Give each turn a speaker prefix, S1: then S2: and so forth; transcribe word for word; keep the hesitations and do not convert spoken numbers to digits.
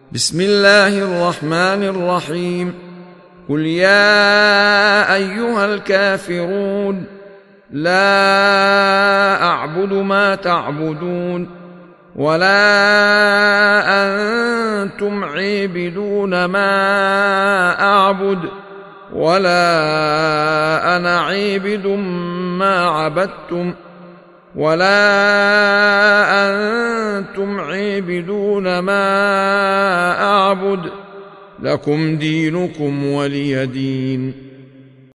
S1: بسم الله الرحمن الرحيم. قل يا أيها الكافرون لا أعبد ما تعبدون ولا أنتم عابدون ما أعبد ولا أنا عابد ما عبدتم ولا أنتم عابدون ما أعبد لكم دينكم ولي دين.